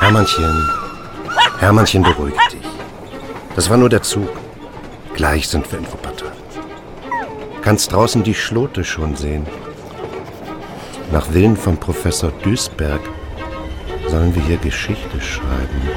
Hermannchen, beruhig dich. Das war nur der Zug. Gleich sind wir in Wuppertal. Kannst draußen die Schlote schon sehen. Nach Willen von Professor Duisberg sollen wir hier Geschichte schreiben.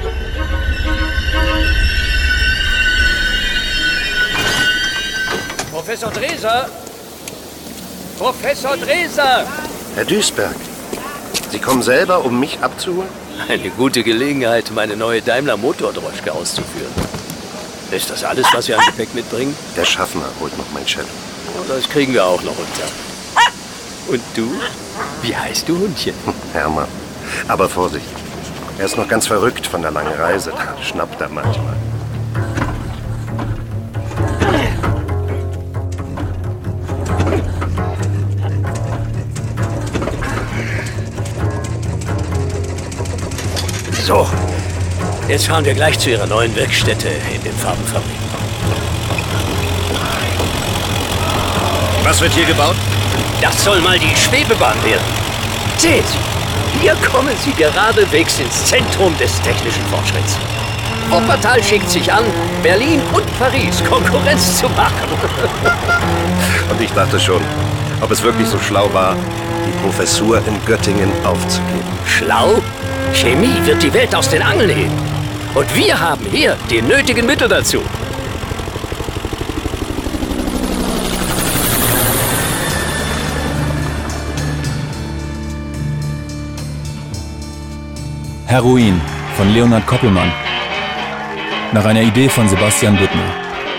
Professor Dreser! Professor Dreser! Herr Duisberg, Sie kommen selber, um mich abzuholen? Eine gute Gelegenheit, meine neue Daimler-Motordroschke auszuführen. Ist das alles, was wir an Gepäck mitbringen? Der Schaffner holt noch mein Cello. Oh, das kriegen wir auch noch unter. Und du? Wie heißt du, Hundchen? Hermann. Aber Vorsicht, er ist noch ganz verrückt von der langen Reise. Da schnappt er manchmal. So, jetzt fahren wir gleich zu Ihrer neuen Werkstätte in den Farbenfabriken. Was wird hier gebaut? Das soll mal die Schwebebahn werden. Sehen Sie, hier kommen Sie geradewegs ins Zentrum des technischen Fortschritts. Wuppertal schickt sich an, Berlin und Paris Konkurrenz zu machen. Und ich dachte schon, ob es wirklich so schlau war, die Professur in Göttingen aufzugeben. Schlau? Chemie wird die Welt aus den Angeln heben. Und wir haben hier die nötigen Mittel dazu. Heroin von Leonhard Koppelmann. Nach einer Idee von Sebastian Büttner.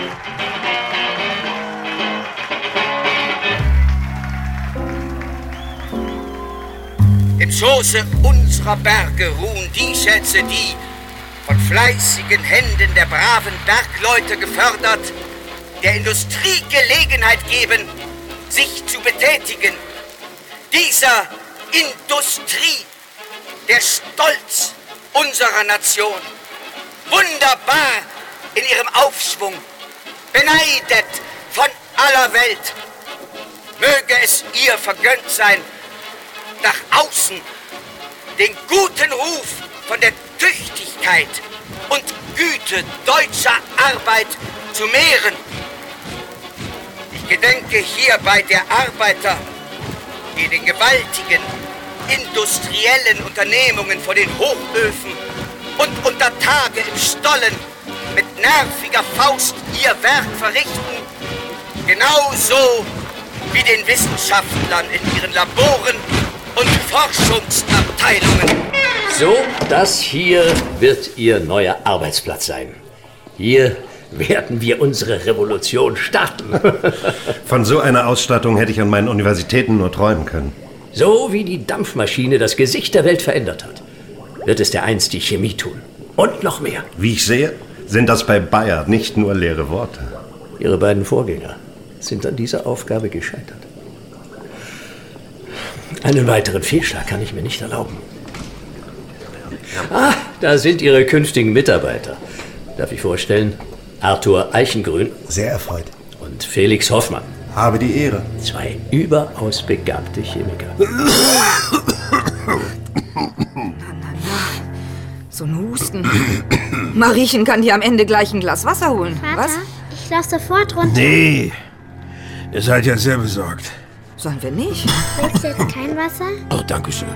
Im Schoße unserer Berge ruhen die Schätze, die von fleißigen Händen der braven Bergleute gefördert, der Industrie Gelegenheit geben, sich zu betätigen. Dieser Industrie, der Stolz unserer Nation, wunderbar in ihrem Aufschwung, beneidet von aller Welt. Möge es ihr vergönnt sein, nach außen den guten Ruf von der Tüchtigkeit und Güte deutscher Arbeit zu mehren. Ich gedenke hierbei der Arbeiter, die in den gewaltigen industriellen Unternehmungen vor den Hochöfen und unter Tage im Stollen mit nerviger Faust ihr Werk verrichten, genauso wie den Wissenschaftlern in ihren Laboren und Forschungsabteilungen. So, das hier wird Ihr neuer Arbeitsplatz sein. Hier werden wir unsere Revolution starten. Von so einer Ausstattung hätte ich an meinen Universitäten nur träumen können. So wie die Dampfmaschine das Gesicht der Welt verändert hat, wird es dereinst die Chemie tun. Und noch mehr. Wie ich sehe, sind das bei Bayer nicht nur leere Worte. Ihre beiden Vorgänger sind an dieser Aufgabe gescheitert. Einen weiteren Fehlschlag kann ich mir nicht erlauben. Ah, da sind Ihre künftigen Mitarbeiter. Darf ich vorstellen? Arthur Eichengrün. Sehr erfreut. Und Felix Hoffmann. Habe die Ehre. Zwei überaus begabte Chemiker. So ein Husten. Mariechen kann dir am Ende gleich ein Glas Wasser holen. Vater, was? Ich lauf sofort runter. Nee, ihr seid ja sehr besorgt. Sollen wir nicht? Willst du jetzt kein Wasser? Oh, danke schön.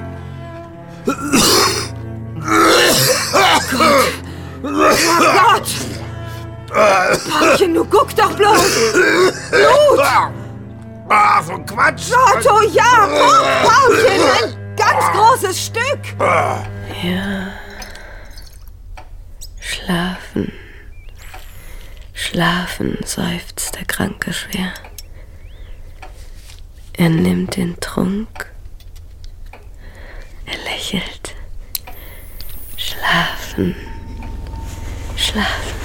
Oh Gott! Paulchen, du guck doch bloß! Blut! Ah, von Quatsch! Otto, ja, guck, Paulchen! Ein ganz großes Stück! Ja. Schlafen. Schlafen, seufzt der Kranke schwer. Er nimmt den Trunk. Er lächelt. Schlafen. Schlafen.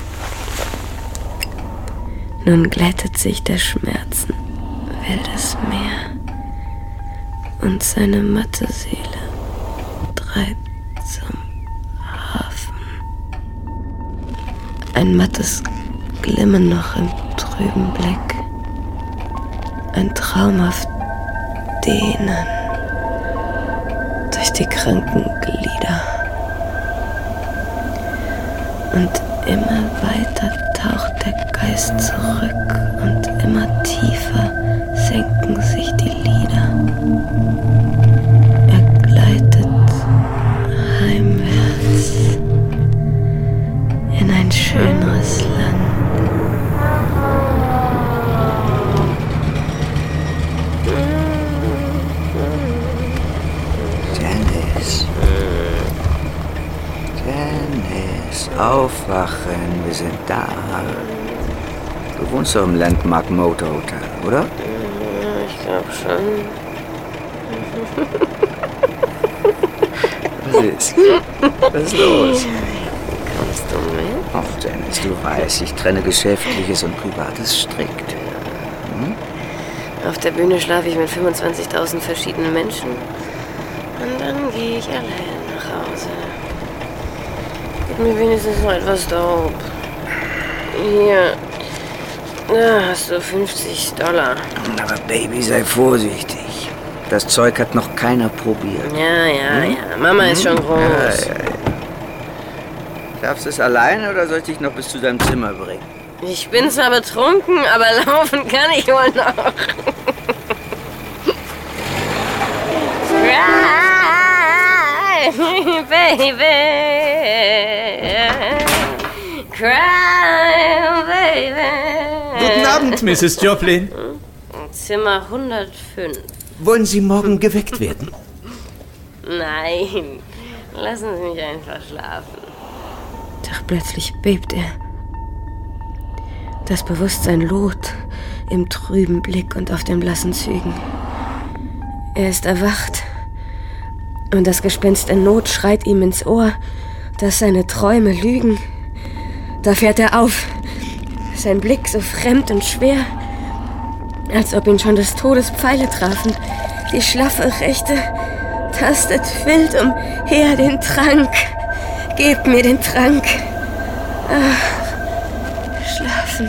Nun glättet sich der Schmerzen wildes Meer und seine matte Seele treibt zum Hafen. Ein mattes Glimmen noch im trüben Blick, ein traumhaft Dehnen durch die kranken Glieder. Und immer weiter taucht der Geist zurück und immer tiefer senken sich die Lider. Er gleitet heimwärts in ein schöneres Land. Dennis, aufwachen, wir sind da. Du wohnst doch im Landmark Motor Hotel, oder? Ja, ich glaube schon. Was ist? Was ist los? Kommst du mit? Ach, Dennis, du weißt, ich trenne Geschäftliches und Privates strikt. Auf der Bühne schlafe ich mit 25.000 verschiedenen Menschen. Und dann gehe ich allein nach Hause. Gib mir wenigstens noch etwas Dope. Hier. Da hast du $50. Aber Baby, sei vorsichtig. Das Zeug hat noch keiner probiert. Ja. Mama ist schon groß. Ja. Darfst du es alleine oder soll ich dich noch bis zu deinem Zimmer bringen? Ich bin zwar betrunken, aber laufen kann ich wohl noch. Cry, baby. Cry, baby. Guten Abend, Mrs. Joplin. Zimmer 105. Wollen Sie morgen geweckt werden? Nein, lassen Sie mich einfach schlafen. Doch plötzlich bebt er. Das Bewusstsein loht im trüben Blick und auf den blassen Zügen. Er ist erwacht und das Gespenst in Not schreit ihm ins Ohr, dass seine Träume lügen. Da fährt er auf, sein Blick so fremd und schwer, als ob ihn schon des Todes Pfeile trafen. Die schlaffe Rechte tastet wild umher den Trank. Gebt mir den Trank. Ach, schlafen.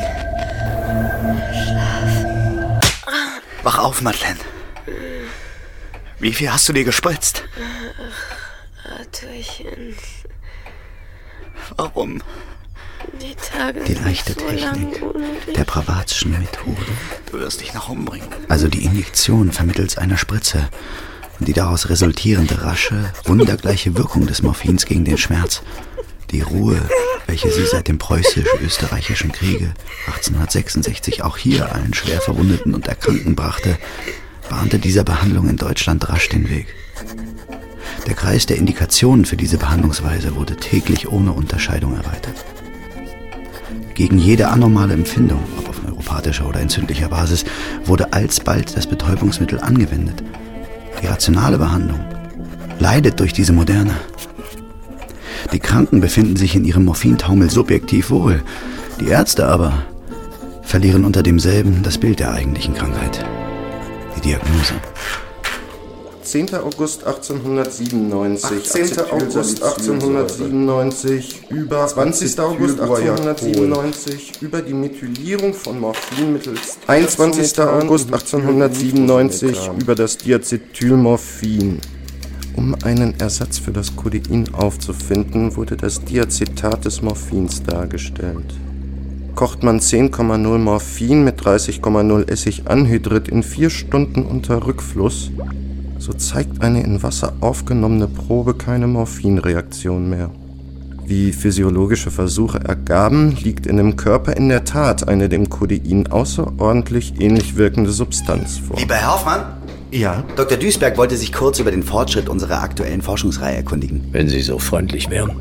Wach auf, Madeleine. Wie viel hast du dir gespritzt? Arthurchen. Warum? Die Tage Die leichte so Technik lang ohne der Pravatschen Methode. Du wirst dich noch umbringen. Also die Injektion vermittels einer Spritze und die daraus resultierende rasche, wundergleiche Wirkung des Morphins gegen den Schmerz. Die Ruhe, welche sie seit dem preußisch-österreichischen Kriege 1866 auch hier allen schwer Verwundeten und Erkrankten brachte, bahnte dieser Behandlung in Deutschland rasch den Weg. Der Kreis der Indikationen für diese Behandlungsweise wurde täglich ohne Unterscheidung erweitert. Gegen jede anormale Empfindung, ob auf neuropathischer oder entzündlicher Basis, wurde alsbald das Betäubungsmittel angewendet. Die rationale Behandlung leidet durch diese Moderne. Die Kranken befinden sich in ihrem Morphintaumel subjektiv wohl. Die Ärzte aber verlieren unter demselben das Bild der eigentlichen Krankheit. Die Diagnose. 10. August 1897. 18. August 1897 über 20. August 1897 über die Methylierung von Morphin mittels 21. August 1897 über das Diacetylmorphin. Um einen Ersatz für das Codein aufzufinden, wurde das Diacetat des Morphins dargestellt. Kocht man 10,0 Morphin mit 30,0 Essiganhydrid in 4 Stunden unter Rückfluss, so zeigt eine in Wasser aufgenommene Probe keine Morphinreaktion mehr. Wie physiologische Versuche ergaben, liegt in dem Körper in der Tat eine dem Codein außerordentlich ähnlich wirkende Substanz vor. Lieber Herr Hoffmann? Ja? Dr. Duisberg wollte sich kurz über den Fortschritt unserer aktuellen Forschungsreihe erkundigen. Wenn Sie so freundlich wären.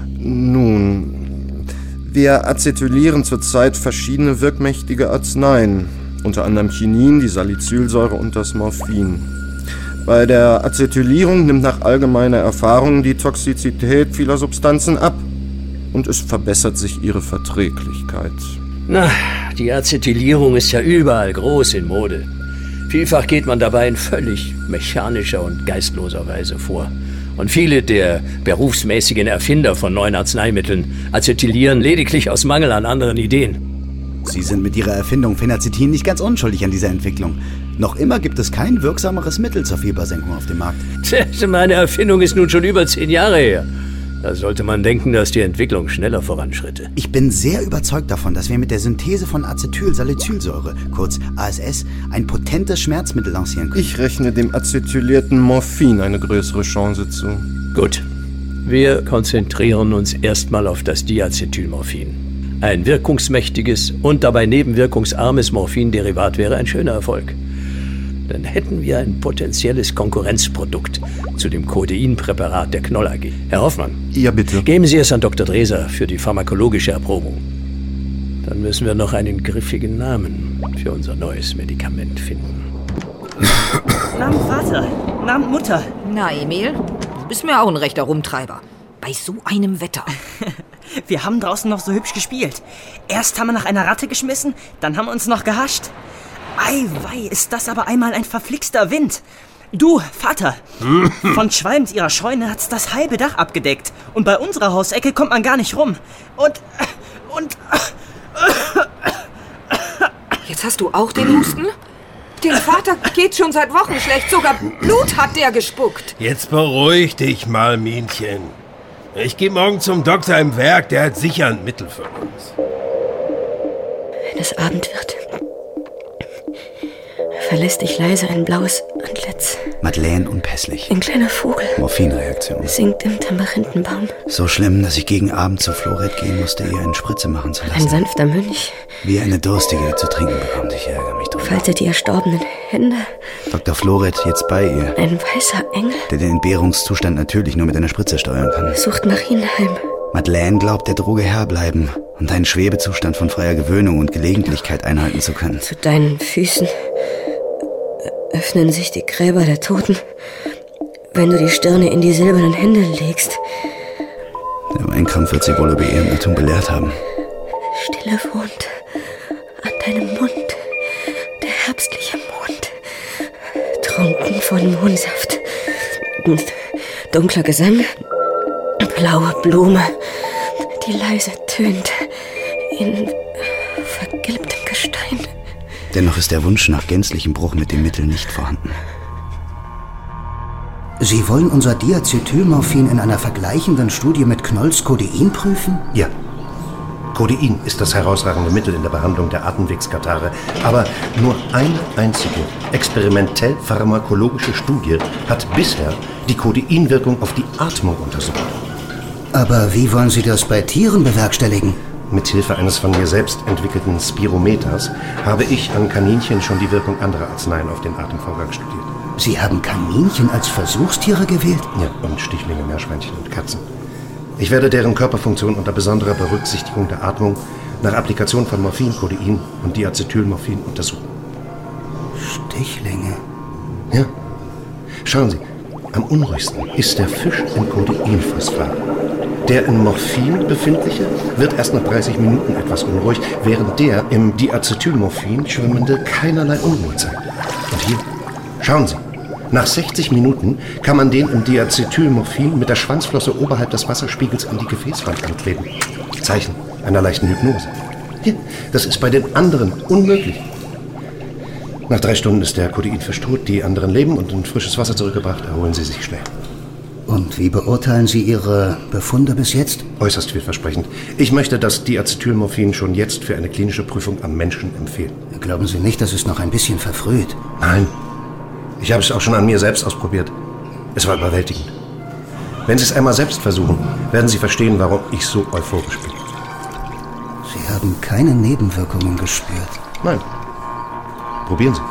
Nun, wir acetylieren zurzeit verschiedene wirkmächtige Arzneien, unter anderem Chinin, die Salicylsäure und das Morphin. Bei der Acetylierung nimmt nach allgemeiner Erfahrung die Toxizität vieler Substanzen ab und es verbessert sich ihre Verträglichkeit. Na, die Acetylierung ist ja überall groß in Mode. Vielfach geht man dabei in völlig mechanischer und geistloser Weise vor. Und viele der berufsmäßigen Erfinder von neuen Arzneimitteln acetylieren lediglich aus Mangel an anderen Ideen. Sie sind mit Ihrer Erfindung Phenacetin nicht ganz unschuldig an dieser Entwicklung. Noch immer gibt es kein wirksameres Mittel zur Fiebersenkung auf dem Markt. Meine Erfindung ist nun schon über 10 Jahre her. Da sollte man denken, dass die Entwicklung schneller voranschritte. Ich bin sehr überzeugt davon, dass wir mit der Synthese von Acetylsalicylsäure, kurz ASS, ein potentes Schmerzmittel lancieren können. Ich rechne dem acetylierten Morphin eine größere Chance zu. Gut. Wir konzentrieren uns erstmal auf das Diacetylmorphin. Ein wirkungsmächtiges und dabei nebenwirkungsarmes Morphinderivat wäre ein schöner Erfolg. Dann hätten wir ein potenzielles Konkurrenzprodukt zu dem Codeinpräparat der Knoll AG. Herr Hoffmann. Ja, bitte. Geben Sie es an Dr. Dreser für die pharmakologische Erprobung. Dann müssen wir noch einen griffigen Namen für unser neues Medikament finden. Namen Vater, Namen Mutter. Na, Emil, du bist mir auch ein rechter Rumtreiber. Bei so einem Wetter. Wir haben draußen noch so hübsch gespielt. Erst haben wir nach einer Ratte geschmissen, dann haben wir uns noch gehascht. Eiwei, ist das aber einmal ein verflixter Wind. Du, Vater, von Schwalbens ihrer Scheune hat's das halbe Dach abgedeckt. Und bei unserer Hausecke kommt man gar nicht rum. Und... Jetzt hast du auch den Husten? Dem Vater geht schon seit Wochen schlecht. Sogar Blut hat der gespuckt. Jetzt beruhig dich mal, Mienchen. Ich gehe morgen zum Doktor im Werk. Der hat sicher ein Mittel für uns. Wenn es Abend wird, verlässt dich leise ein blaues Antlitz. Madeleine unpässlich. Ein kleiner Vogel. Morphinreaktion. Singt im Tamarindenbaum. So schlimm, dass ich gegen Abend zu Floret gehen musste, ihr eine Spritze machen zu lassen. Ein sanfter Mönch. Wie eine Durstige zu trinken bekommt. Ich ärgere mich drüber. Faltet die erstorbenen Hände. Dr. Floret jetzt bei ihr. Ein weißer Engel. Der den Entbehrungszustand natürlich nur mit einer Spritze steuern kann. Sucht Marienheim. Madeleine glaubt, der Droge Herr bleiben und einen Schwebezustand von freier Gewöhnung und Gelegentlichkeit einhalten zu können. Zu deinen Füßen öffnen sich die Gräber der Toten, wenn du die Stirne in die silbernen Hände legst. Der Weinkrampf wird sie wohl über ihren Irrtum belehrt haben. Stille wohnt an deinem Mund, der herbstliche Mond, trunken von Mohnsaft. Dunkler Gesang, blaue Blume, die leise tönt in vergilbtem Gestein. Dennoch ist der Wunsch nach gänzlichem Bruch mit dem Mittel nicht vorhanden. Sie wollen unser Diacetylmorphin in einer vergleichenden Studie mit Knolls Codein prüfen? Ja. Codein ist das herausragende Mittel in der Behandlung der Atemwegskatarrhe. Aber nur eine einzige experimentell pharmakologische Studie hat bisher die Codeinwirkung auf die Atmung untersucht. Aber wie wollen Sie das bei Tieren bewerkstelligen? Mithilfe eines von mir selbst entwickelten Spirometers habe ich an Kaninchen schon die Wirkung anderer Arzneien auf den Atemvorgang studiert. Sie haben Kaninchen als Versuchstiere gewählt? Ja, und Stichlinge, Meerschweinchen und Katzen. Ich werde deren Körperfunktion unter besonderer Berücksichtigung der Atmung nach Applikation von Morphin, Codein und Diacetylmorphin untersuchen. Stichlinge? Ja. Schauen Sie, am unruhigsten ist der Fisch im Codeinphosphat. Der in Morphin befindliche wird erst nach 30 Minuten etwas unruhig, während der im Diacetylmorphin schwimmende keinerlei Unruhe zeigt. Und hier, schauen Sie, nach 60 Minuten kann man den im Diacetylmorphin mit der Schwanzflosse oberhalb des Wasserspiegels an die Gefäßwand ankleben. Zeichen einer leichten Hypnose. Hier, das ist bei den anderen unmöglich. Nach 3 Stunden ist der Codeinfisch tot, die anderen leben und in frisches Wasser zurückgebracht, erholen sie sich schnell. Und wie beurteilen Sie Ihre Befunde bis jetzt? Äußerst vielversprechend. Ich möchte das Diacetylmorphin schon jetzt für eine klinische Prüfung am Menschen empfehlen. Glauben Sie nicht, das ist noch ein bisschen verfrüht? Nein. Ich habe es auch schon an mir selbst ausprobiert. Es war überwältigend. Wenn Sie es einmal selbst versuchen, werden Sie verstehen, warum ich so euphorisch bin. Sie haben keine Nebenwirkungen gespürt? Nein. Probieren Sie.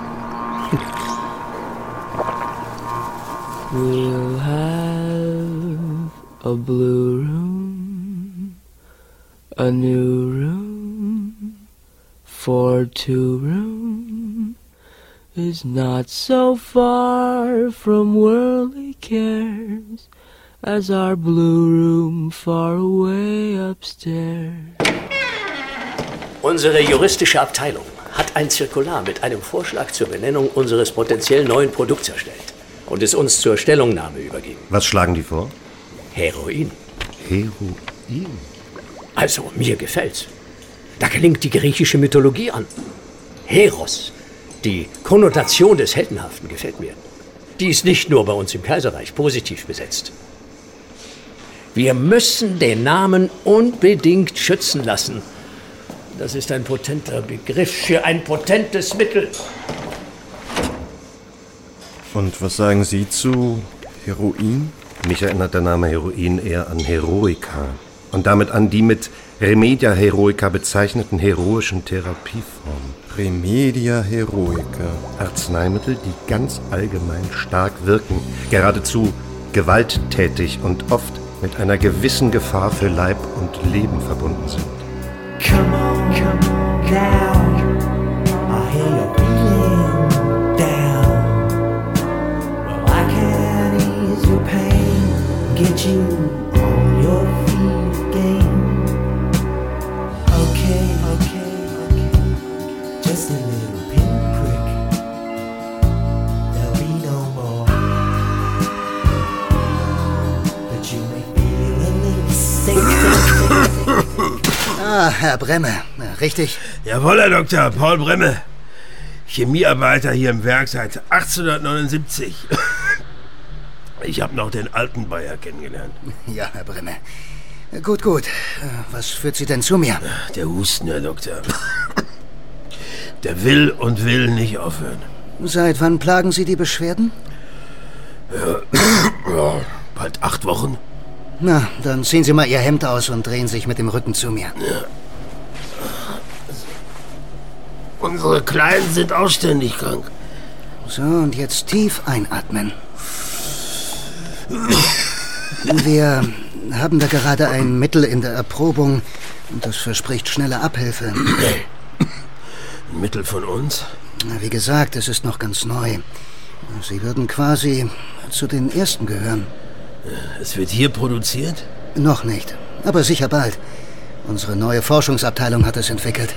We'll have a blue room, a new room, for 2 room is not so far from worldly cares as our blue room far away upstairs. Unsere juristische Abteilung hat ein Zirkular mit einem Vorschlag zur Benennung unseres potenziell neuen Produkts erstellt und es uns zur Stellungnahme übergeben. Was schlagen die vor? Heroin. Heroin? Also, mir gefällt's. Da klingt die griechische Mythologie an. Heros. Die Konnotation des Heldenhaften gefällt mir. Die ist nicht nur bei uns im Kaiserreich positiv besetzt. Wir müssen den Namen unbedingt schützen lassen. Das ist ein potenter Begriff für ein potentes Mittel. Und was sagen Sie zu Heroin? Mich erinnert der Name Heroin eher an Heroica. Und damit an die mit Remedia Heroica bezeichneten heroischen Therapieformen. Remedia Heroica. Arzneimittel, die ganz allgemein stark wirken, geradezu gewalttätig und oft mit einer gewissen Gefahr für Leib und Leben verbunden sind. Come on down. I hear you're feeling down. Well, I can ease your pain, get you on your feet again. Okay. Just a little pinprick. There'll be no more. But you may feel a little sick. Ah, Herr Bremme, richtig? Jawohl, Herr Doktor, Paul Bremme. Chemiearbeiter hier im Werk seit 1879. Ich habe noch den alten Bayer kennengelernt. Ja, Herr Bremme. Gut. Was führt Sie denn zu mir? Der Husten, Herr Doktor. Der will nicht aufhören. Seit wann plagen Sie die Beschwerden? Ja, bald 8 Wochen. Na, dann ziehen Sie mal Ihr Hemd aus und drehen sich mit dem Rücken zu mir. Ja. Unsere Kleinen sind auch ständig krank. So, und jetzt tief einatmen. Wir haben da gerade ein Mittel in der Erprobung und das verspricht schnelle Abhilfe. Ein Mittel von uns? Na, wie gesagt, es ist noch ganz neu. Sie würden quasi zu den Ersten gehören. Es wird hier produziert? Noch nicht, aber sicher bald. Unsere neue Forschungsabteilung hat es entwickelt.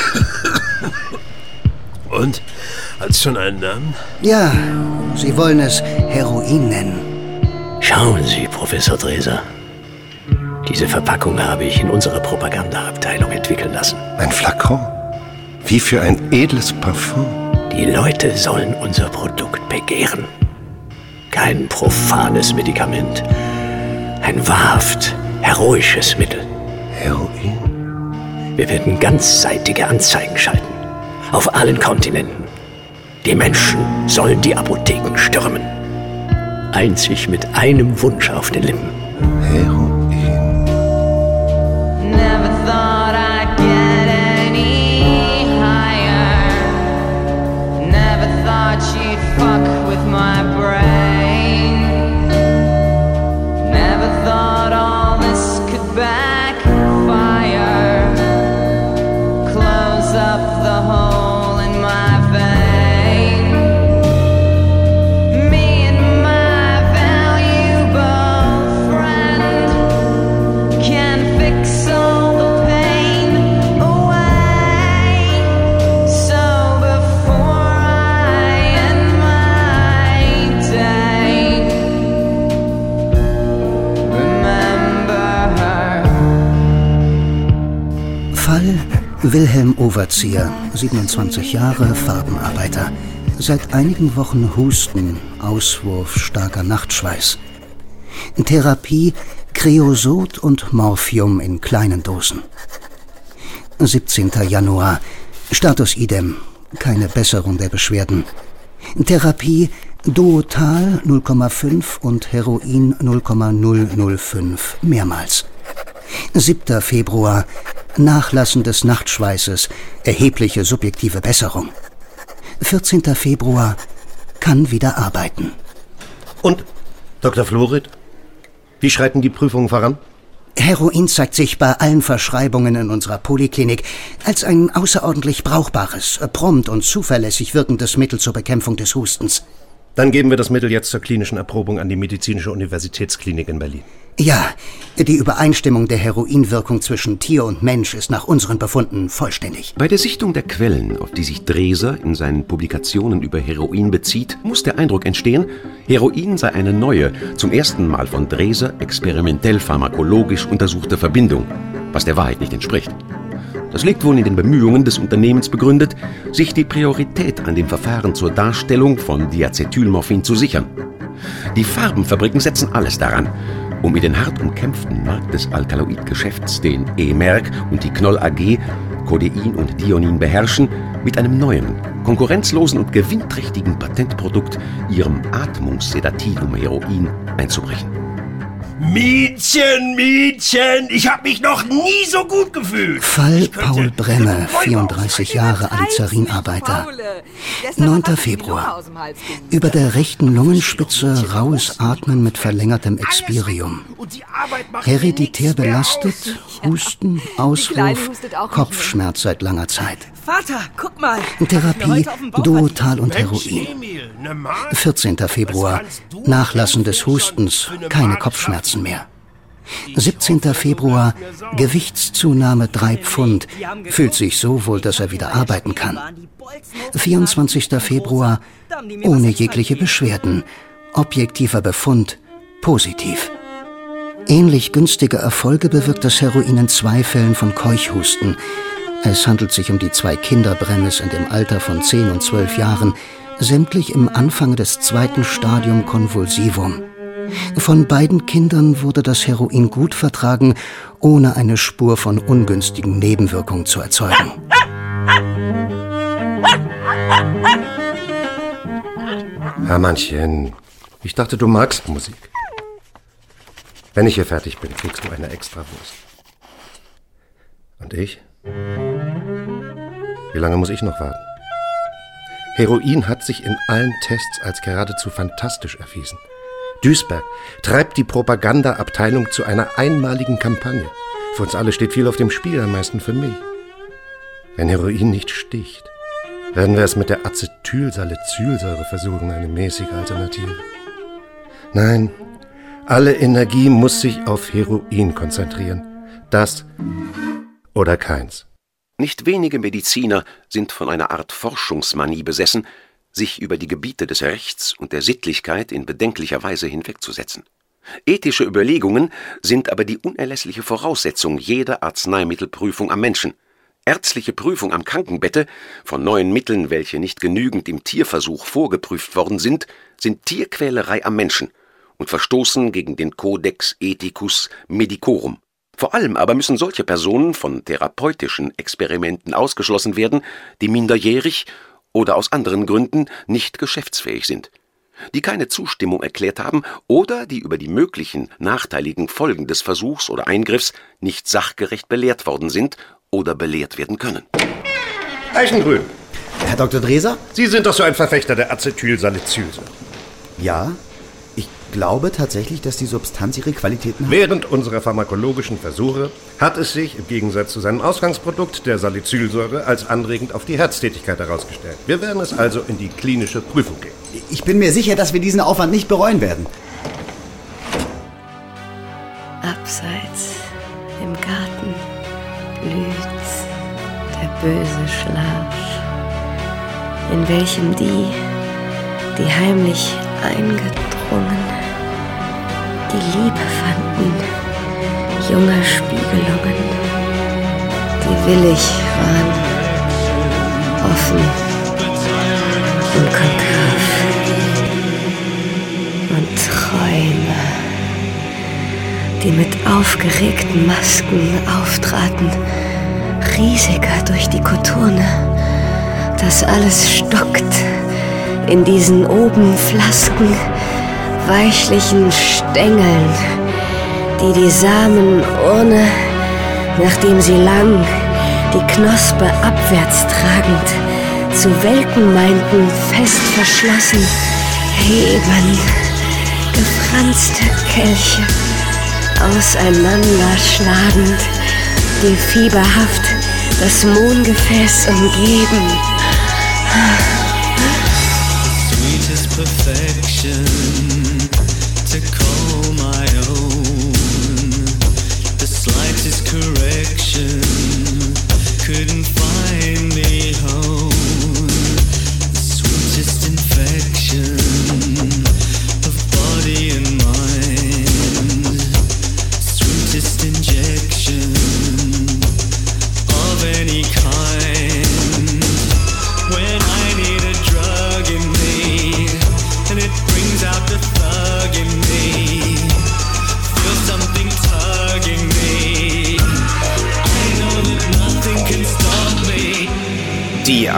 Und? Hat's schon einen Namen? Ja, Sie wollen es Heroin nennen. Schauen Sie, Professor Dreser. Diese Verpackung habe ich in unserer Propagandaabteilung entwickeln lassen. Ein Flakon? Wie für ein edles Parfum. Die Leute sollen unser Produkt begehren. Kein profanes Medikament. Ein wahrhaft heroisches Mittel. Heroin? Wir werden ganzseitige Anzeigen schalten. Auf allen Kontinenten. Die Menschen sollen die Apotheken stürmen. Einzig mit einem Wunsch auf den Lippen. Heroin. Never thought I'd get any higher. Never thought you'd fuck with my brain. Never thought all this could backfire. Close up the hole in my vein. Me and my valuable friend can fix all the pain away. So before I end my day, remember her. Fall Wilhelm Overzieher, 27 Jahre, Farbenarbeiter. Seit einigen Wochen Husten, Auswurf, starker Nachtschweiß. Therapie Kreosot und Morphium in kleinen Dosen. 17. Januar. Status idem. Keine Besserung der Beschwerden. Therapie Duotal 0,5 und Heroin 0,005 mehrmals. 7. Februar. Nachlassen des Nachtschweißes. Erhebliche subjektive Besserung. 14. Februar. Kann wieder arbeiten. Und, Dr. Florid, wie schreiten die Prüfungen voran? Heroin zeigt sich bei allen Verschreibungen in unserer Poliklinik als ein außerordentlich brauchbares, prompt und zuverlässig wirkendes Mittel zur Bekämpfung des Hustens. Dann geben wir das Mittel jetzt zur klinischen Erprobung an die Medizinische Universitätsklinik in Berlin. Ja, die Übereinstimmung der Heroinwirkung zwischen Tier und Mensch ist nach unseren Befunden vollständig. Bei der Sichtung der Quellen, auf die sich Dreser in seinen Publikationen über Heroin bezieht, muss der Eindruck entstehen, Heroin sei eine neue, zum ersten Mal von Dreser experimentell pharmakologisch untersuchte Verbindung, was der Wahrheit nicht entspricht. Das liegt wohl in den Bemühungen des Unternehmens begründet, sich die Priorität an dem Verfahren zur Darstellung von Diacetylmorphin zu sichern. Die Farbenfabriken setzen alles daran, um in den hart umkämpften Markt des Alkaloidgeschäfts, den E-Merck und die Knoll AG Codein und Dionin beherrschen, mit einem neuen, konkurrenzlosen und gewinnträchtigen Patentprodukt, ihrem Atmungssedativum Heroin, einzubrechen. Mietchen, ich hab mich noch nie so gut gefühlt. Fall Paul Bremme, 34 Jahre, Alizarinarbeiter. 9. Februar. Über der rechten Lungenspitze raues Atmen mit verlängertem Expirium. Hereditär belastet, Husten, Auswurf, Kopfschmerz seit langer Zeit. Vater, guck mal. Therapie, Duotal und Heroin. 14. Februar. Nachlassen des Hustens, keine Kopfschmerzen mehr. 17. Februar. Gewichtszunahme 3 Pfund. Fühlt sich so wohl, dass er wieder arbeiten kann. 24. Februar. Ohne jegliche Beschwerden. Objektiver Befund. Positiv. Ähnlich günstige Erfolge bewirkt das Heroin in 2 Fällen von Keuchhusten. Es handelt sich um die 2 Kinder Bremmes in dem Alter von 10 und 12 Jahren, sämtlich im Anfang des 2. Stadium Convulsivum. Von beiden Kindern wurde das Heroin gut vertragen, ohne eine Spur von ungünstigen Nebenwirkungen zu erzeugen. Hermannchen, ich dachte, du magst Musik. Wenn ich hier fertig bin, kriegst du eine Extrawurst. Und ich? Wie lange muss ich noch warten? Heroin hat sich in allen Tests als geradezu fantastisch erwiesen. Duisberg treibt die Propagandaabteilung zu einer einmaligen Kampagne. Für uns alle steht viel auf dem Spiel, am meisten für mich. Wenn Heroin nicht sticht, werden wir es mit der Acetylsalicylsäure versuchen, eine mäßige Alternative. Nein, alle Energie muss sich auf Heroin konzentrieren. Das oder keins. Nicht wenige Mediziner sind von einer Art Forschungsmanie besessen, sich über die Gebiete des Rechts und der Sittlichkeit in bedenklicher Weise hinwegzusetzen. Ethische Überlegungen sind aber die unerlässliche Voraussetzung jeder Arzneimittelprüfung am Menschen. Ärztliche Prüfung am Krankenbette von neuen Mitteln, welche nicht genügend im Tierversuch vorgeprüft worden sind Tierquälerei am Menschen und verstoßen gegen den Codex Ethicus Medicorum. Vor allem aber müssen solche Personen von therapeutischen Experimenten ausgeschlossen werden, die minderjährig oder aus anderen Gründen nicht geschäftsfähig sind, die keine Zustimmung erklärt haben oder die über die möglichen nachteiligen Folgen des Versuchs oder Eingriffs nicht sachgerecht belehrt worden sind oder belehrt werden können. Eichengrün. Herr Dr. Dreser? Sie sind doch so ein Verfechter der Acetylsalicylsäure. Ja, ich glaube tatsächlich, dass die Substanz ihre Qualitäten hat. Während unserer pharmakologischen Versuche hat es sich, im Gegensatz zu seinem Ausgangsprodukt, der Salicylsäure, als anregend auf die Herztätigkeit herausgestellt. Wir werden es also in die klinische Prüfung gehen. Ich bin mir sicher, dass wir diesen Aufwand nicht bereuen werden. Abseits im Garten blüht der böse Schlaf, in welchem die heimlich eingedrungen, die Liebe fanden, junger Spiegelungen, die willig waren, offen und konkav und Träume, die mit aufgeregten Masken auftraten, riesiger durch die Koturne. Das alles stockt in diesen oben Flasken, weichlichen Stängeln, die Samenurne, nachdem sie lang, die Knospe abwärts tragend, zu welken meinten, fest verschlossen, heben, gefranste Kelche, auseinanderschlagend, die fieberhaft das Mohngefäß umgeben. Sweetest perfection to call my own. The slightest correction couldn't find me home. The sweetest infection of body and mind. Sweetest injection of any kind. When I need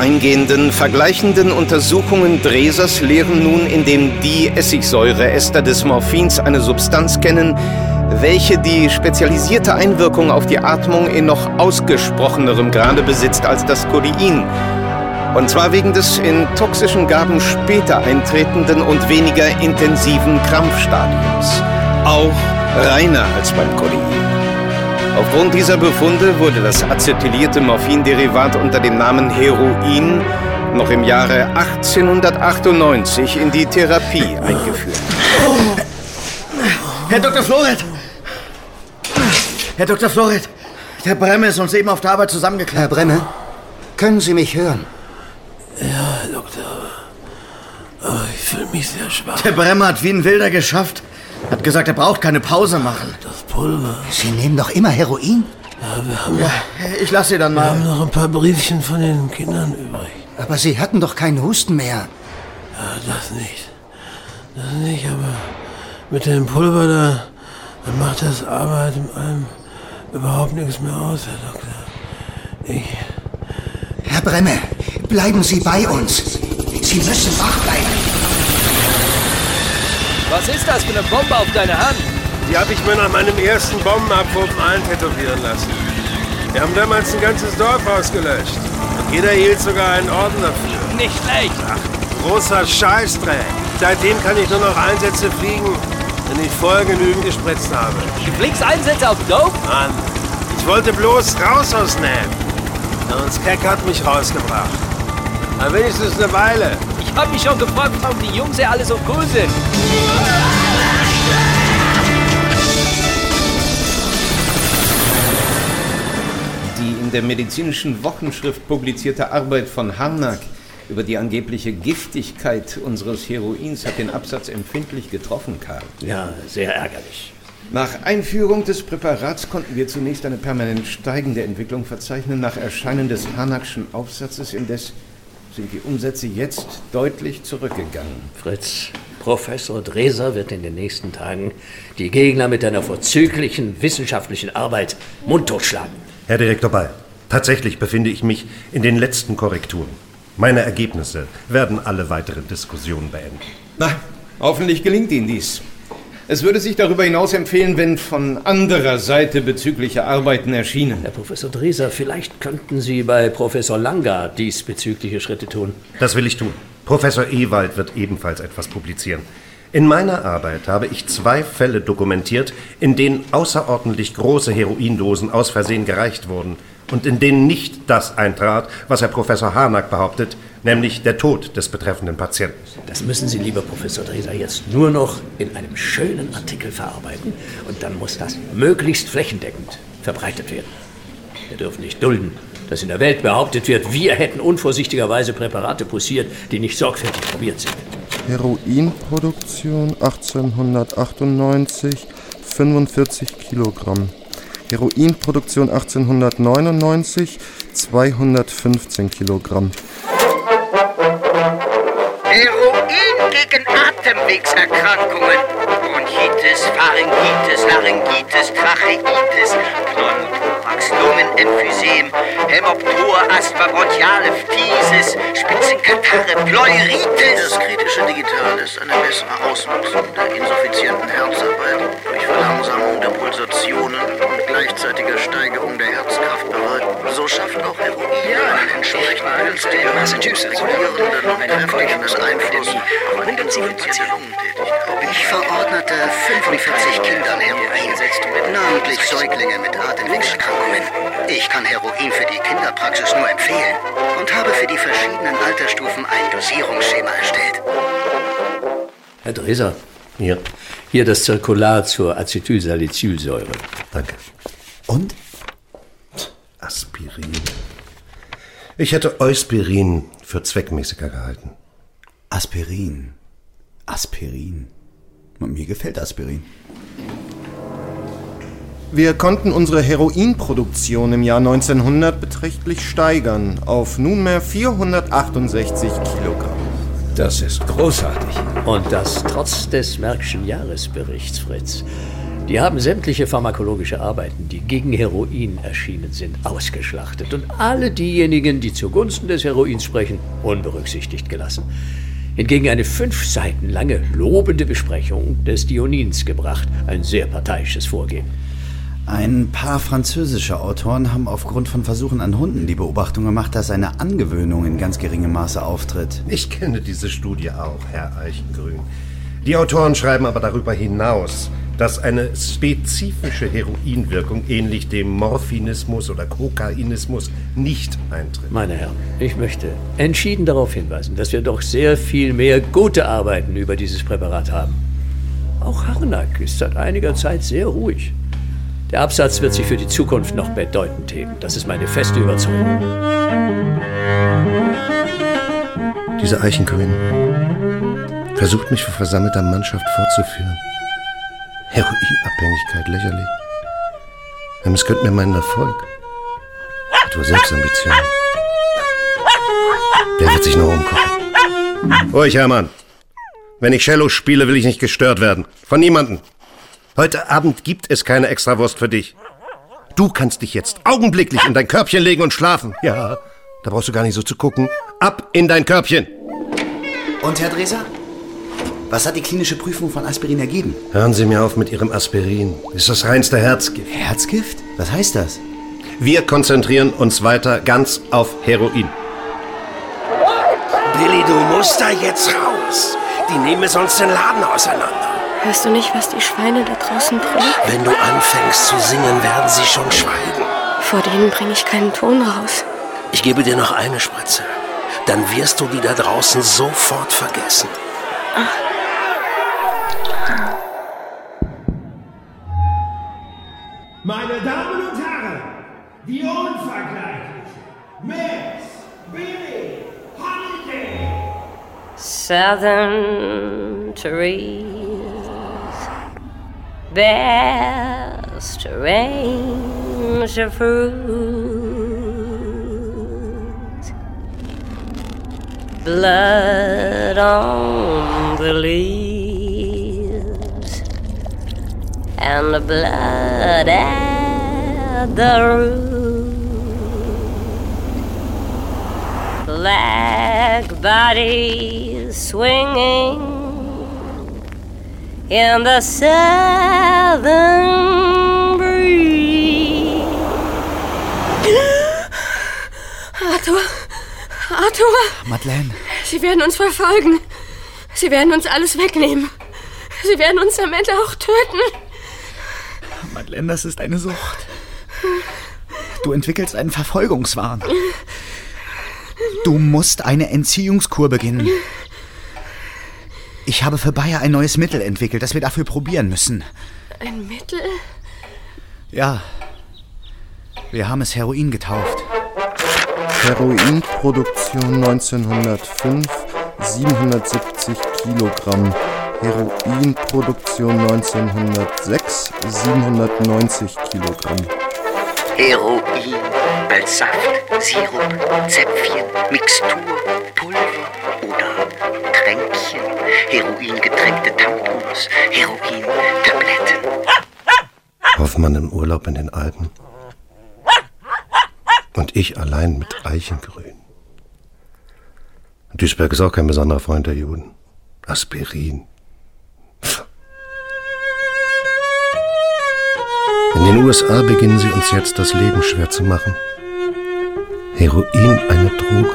eingehenden, vergleichenden Untersuchungen Dresers lehren nun in dem Diessigsäureester des Morphins eine Substanz kennen, welche die spezialisierte Einwirkung auf die Atmung in noch ausgesprochenerem Grade besitzt als das Codein. Und zwar wegen des in toxischen Gaben später eintretenden und weniger intensiven Krampfstadiums. Auch reiner als beim Codein. Aufgrund dieser Befunde wurde das acetylierte Morphinderivat unter dem Namen Heroin noch im Jahre 1898 in die Therapie eingeführt. Herr Dr. Floret! Herr Dr. Floret! Der Bremme ist uns eben auf der Arbeit zusammengeklappt. Herr Bremme, können Sie mich hören? Ja, Herr Doktor. Aber ich fühle mich sehr schwach. Der Bremme hat wie ein Wilder geschafft. Hat gesagt, er braucht keine Pause machen. Das Pulver. Sie nehmen doch immer Heroin? Ja, wir haben ich lasse Sie dann mal. Wir haben noch ein paar Briefchen von den Kindern übrig. Aber Sie hatten doch keinen Husten mehr. Ja, das nicht. Das nicht, aber mit dem Pulver da macht das Arbeit in einem überhaupt nichts mehr aus, Herr Doktor. Herr Bremme, bleiben Sie bei uns. Sie müssen wach bleiben. Was ist das für eine Bombe auf deiner Hand? Die habe ich mir nach meinem ersten Bombenabwurf eintätowieren lassen. Wir haben damals ein ganzes Dorf ausgelöscht. Und jeder hielt sogar einen Orden dafür. Nicht schlecht. Ach, großer Scheißdreck. Seitdem kann ich nur noch Einsätze fliegen, wenn ich vorher genügend gespritzt habe. Du fliegst Einsätze auf Dope? Mann, ich wollte bloß raus aus Nab. Und Skek hat mich rausgebracht. Aber wenigstens eine Weile. Ich hab mich schon gefragt, warum die Jungs ja alle so cool sind. Die in der medizinischen Wochenschrift publizierte Arbeit von Harnack über die angebliche Giftigkeit unseres Heroins hat den Absatz empfindlich getroffen, Karl. Ja, sehr ärgerlich. Nach Einführung des Präparats konnten wir zunächst eine permanent steigende Entwicklung verzeichnen. Nach Erscheinen des Harnackschen Aufsatzes indes sind die Umsätze jetzt deutlich zurückgegangen. Fritz, Professor Dreser wird in den nächsten Tagen die Gegner mit einer vorzüglichen wissenschaftlichen Arbeit mundtot schlagen. Herr Direktor Ball, tatsächlich befinde ich mich in den letzten Korrekturen. Meine Ergebnisse werden alle weiteren Diskussionen beenden. Na, hoffentlich gelingt Ihnen dies. Es würde sich darüber hinaus empfehlen, wenn von anderer Seite bezügliche Arbeiten erschienen. Herr Professor Dreser, vielleicht könnten Sie bei Professor Langer diesbezügliche Schritte tun. Das will ich tun. Professor Ewald wird ebenfalls etwas publizieren. In meiner Arbeit habe ich 2 Fälle dokumentiert, in denen außerordentlich große Heroindosen aus Versehen gereicht wurden und in denen nicht das eintrat, was Herr Professor Harnack behauptet, nämlich der Tod des betreffenden Patienten. Das müssen Sie, lieber Professor Dreser, jetzt nur noch in einem schönen Artikel verarbeiten und dann muss das möglichst flächendeckend verbreitet werden. Wir dürfen nicht dulden, dass in der Welt behauptet wird, wir hätten unvorsichtigerweise Präparate poussiert, die nicht sorgfältig probiert sind. Heroinproduktion 1898, 45 Kilogramm. Heroinproduktion 1899, 215 Kilogramm. Heroin gegen Atemwegserkrankungen. Bronchitis, Pharyngitis, Laryngitis, Tracheitis, Pneumothorax, Lungenemphysem, Hämoptor, Asthma bronchiale, Phthisis, Spitzenkatarre, Pleuritis. Das kritische Digital ist eine bessere Ausnutzung der insuffizienten Herzarbeit durch Verlangsamung der Pulsationen und gleichzeitiger Steigerung der Herzkraft bewirkt. So schafft auch Heroin einen entsprechend günstigen, regulierenden und kräftigenden Einfluss auf eine insuffizite Lungentätigkeit. Ich verordnete 45 Kindern Heroin, namentlich Säuglinge mit Atemwegserkrankungen. Ich kann Heroin für die Kinderpraxis nur empfehlen und habe für die verschiedenen Altersstufen ein Dosierungsschema erstellt. Herr Dreser. Ja. Hier das Zirkular zur Acetylsalicylsäure. Danke. Und? Aspirin. Ich hätte Euspirin für zweckmäßiger gehalten. Aspirin. Aspirin. Mir gefällt Aspirin. Wir konnten unsere Heroinproduktion im Jahr 1900 beträchtlich steigern auf nunmehr 468 Kilogramm. Das ist großartig. Und das trotz des Merckschen Jahresberichts, Fritz. Die haben sämtliche pharmakologische Arbeiten, die gegen Heroin erschienen sind, ausgeschlachtet und alle diejenigen, die zugunsten des Heroins sprechen, unberücksichtigt gelassen. Hingegen eine 5 Seiten lange lobende Besprechung des Dionins gebracht. Ein sehr parteiisches Vorgehen. Ein paar französische Autoren haben aufgrund von Versuchen an Hunden die Beobachtung gemacht, dass eine Angewöhnung in ganz geringem Maße auftritt. Ich kenne diese Studie auch, Herr Eichengrün. Die Autoren schreiben aber darüber hinaus, dass eine spezifische Heroinwirkung ähnlich dem Morphinismus oder Kokainismus nicht eintritt. Meine Herren, ich möchte entschieden darauf hinweisen, dass wir doch sehr viel mehr gute Arbeiten über dieses Präparat haben. Auch Harnack ist seit einiger Zeit sehr ruhig. Der Absatz wird sich für die Zukunft noch bedeutend heben. Das ist meine feste Überzeugung. Dieser Eichengrün versucht mich vor versammelter Mannschaft fortzuführen. Heroinabhängigkeit, lächerlich. Er missgönnt mir meinen Erfolg. Hat wohl Selbstambition. Der wird sich noch umgucken. Ruhig, Hermann. Wenn ich Cello spiele, will ich nicht gestört werden. Von niemandem. Heute Abend gibt es keine Extrawurst für dich. Du kannst dich jetzt augenblicklich in dein Körbchen legen und schlafen. Ja, da brauchst du gar nicht so zu gucken. Ab in dein Körbchen. Und, Herr Dreser? Was hat die klinische Prüfung von Aspirin ergeben? Hören Sie mir auf mit Ihrem Aspirin. Ist das reinste Herzgift. Herzgift? Was heißt das? Wir konzentrieren uns weiter ganz auf Heroin. Billy, du musst da jetzt raus. Die nehmen sonst den Laden auseinander. Hörst du nicht, was die Schweine da draußen brüllen? Wenn du anfängst zu singen, werden sie schon schweigen. Vor denen bringe ich keinen Ton raus. Ich gebe dir noch eine Spritze. Dann wirst du die da draußen sofort vergessen. Meine Damen und Herren, die unvergleichliche Miss Billie Holiday. Southern trees, best range of fruit, blood on the leaves, and the blood at the root. Black bodies swinging in the southern breeze. Arthur! Madeleine! Sie werden uns verfolgen. Sie werden uns alles wegnehmen. Sie werden uns am Ende auch töten. Madeleine, das ist eine Sucht. Du entwickelst einen Verfolgungswahn. Du musst eine Entziehungskur beginnen. Ich habe für Bayer ein neues Mittel entwickelt, das wir dafür probieren müssen. Ein Mittel? Ja. Wir haben es Heroin getauft. Heroinproduktion 1905, 770 Kilogramm. Heroinproduktion 1906, 790 Kilogramm. Heroin als Saft, Sirup, Zäpfchen, Mixtur, Pulver oder Tränkchen. Heroingetränkte Tampons, Heroin-Tabletten. Hoffmann im Urlaub in den Alpen. Und ich allein mit Eichengrün. Duisberg ist auch kein besonderer Freund der Juden. Aspirin. In den USA beginnen sie uns jetzt das Leben schwer zu machen. Heroin eine Droge.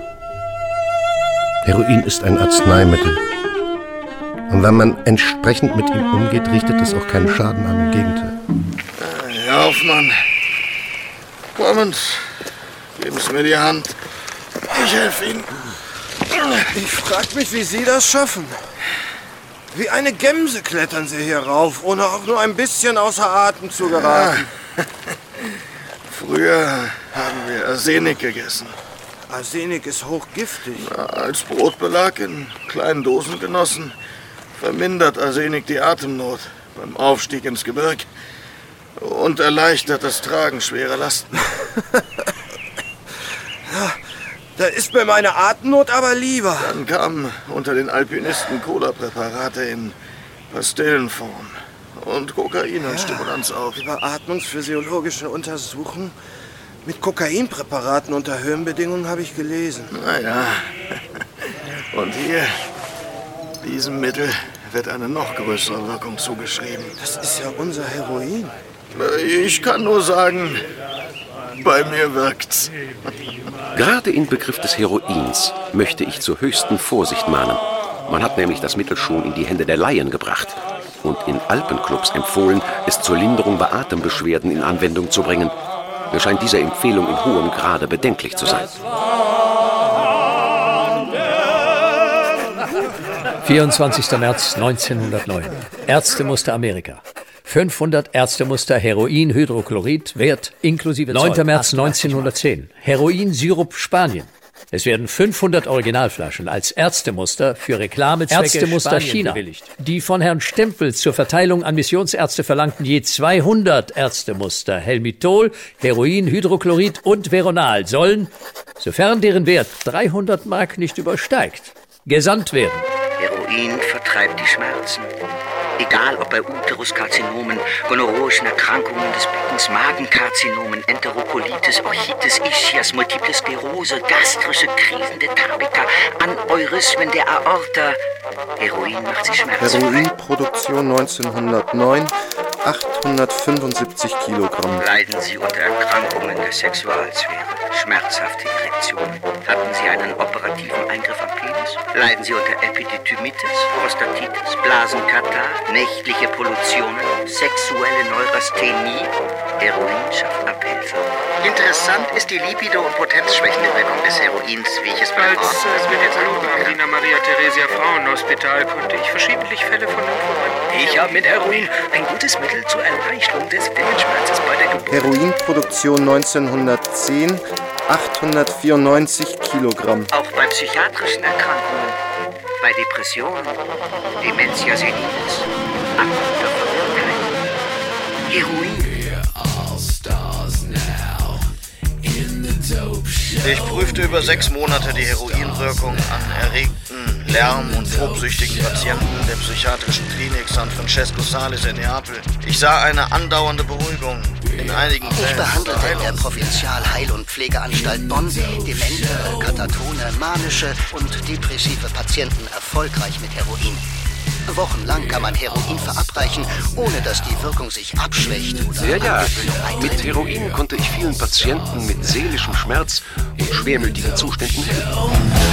Heroin ist ein Arzneimittel. Und wenn man entsprechend mit ihm umgeht, richtet es auch keinen Schaden an. Im Gegenteil. Herr Hoffmann, kommend, geben Sie mir die Hand. Ich helfe Ihnen. Ich frag mich, wie Sie das schaffen. Wie eine Gemse klettern Sie hier rauf, ohne auch nur ein bisschen außer Atem zu geraten. Ja. Früher haben wir Arsenik gegessen. Arsenik ist hochgiftig. Als Brotbelag in kleinen Dosen genossen, vermindert Arsenik die Atemnot beim Aufstieg ins Gebirg und erleichtert das Tragen schwerer Lasten. Ja, da ist mir meine Atemnot aber lieber. Dann kamen unter den Alpinisten Cola-Präparate in Pastillenform Und Kokain als Stimulanz auch. Überatmungsphysiologische Untersuchungen mit Kokainpräparaten unter Höhenbedingungen habe ich gelesen. Naja. Und hier, diesem Mittel wird eine noch größere Wirkung zugeschrieben. Das ist ja unser Heroin. Ich kann nur sagen, bei mir wirkt's. Gerade in Begriff des Heroins möchte ich zur höchsten Vorsicht mahnen. Man hat nämlich das Mittel schon in die Hände der Laien gebracht und in Alpenclubs empfohlen, es zur Linderung bei Atembeschwerden in Anwendung zu bringen. Mir scheint diese Empfehlung in hohem Grade bedenklich zu sein. 24. März 1909. Ärztemuster Amerika. 500 Ärztemuster Heroinhydrochlorid, Wert inklusive 9. März 1910. Heroinsirup Spanien. Es werden 500 Originalflaschen als Ärztemuster für Reklamezwecke Ärztemuster China bewilligt. Die von Herrn Stempel zur Verteilung an Missionsärzte verlangten je 200 Ärztemuster Helmitol, Heroinhydrochlorid und Veronal sollen, sofern deren Wert 300 Mark nicht übersteigt, gesandt werden. Heroin vertreibt die Schmerzen. Egal ob bei Uteruskarzinomen, gonorrhoischen Erkrankungen des Beckens, Magenkarzinomen, Enterokolitis, Orchitis, Ischias, Multiple Sklerose, gastrische Krisen der Tabika, Aneurysmen der Aorta. Heroin macht sie schmerzfrei. Heroinproduktion 1909, 875 Kilogramm. Leiden Sie unter Erkrankungen der Sexualsphäre, schmerzhafte Erektionen? Hatten Sie einen operativen Eingriff am Penis? Leiden Sie unter Epididymitis, Prostatitis, Blasenkatarrh, nächtliche Pollutionen, sexuelle Neurasthenie? Heroin schafft Abhilfe. Interessant ist die libido- und potenzschwächende Wirkung des Heroins, wie ich es beim Als Spinizologe am Wiener Maria-Theresia Frauenhospital konnte ich verschiedentlich Fälle von Lymphomen. Ich habe mit Heroin ein gutes Mittel zur Erleichterung des Willenschmerzes bei der Geburt. Heroinproduktion 1910, 894 Kilogramm. Auch bei psychiatrischen Erkrankungen, bei Depressionen, Dementia senilis, akuter Verwirrtheit. Heroin. Ich prüfte über 6 Monate die Heroinwirkung an erregten, lärm- und tobsüchtigen Patienten der psychiatrischen Klinik San Francesco Sales in Neapel. Ich sah eine andauernde Beruhigung. In einigen Fällen. Ich behandelte in der Provinzial-Heil- und Pflegeanstalt Bonn demente, katatone, manische und depressive Patienten erfolgreich mit Heroin. Wochenlang kann man Heroin verabreichen, ohne dass die Wirkung sich abschwächt oder Ja. Mit Heroin konnte ich vielen Patienten mit seelischem Schmerz und schwermütigen Zuständen helfen.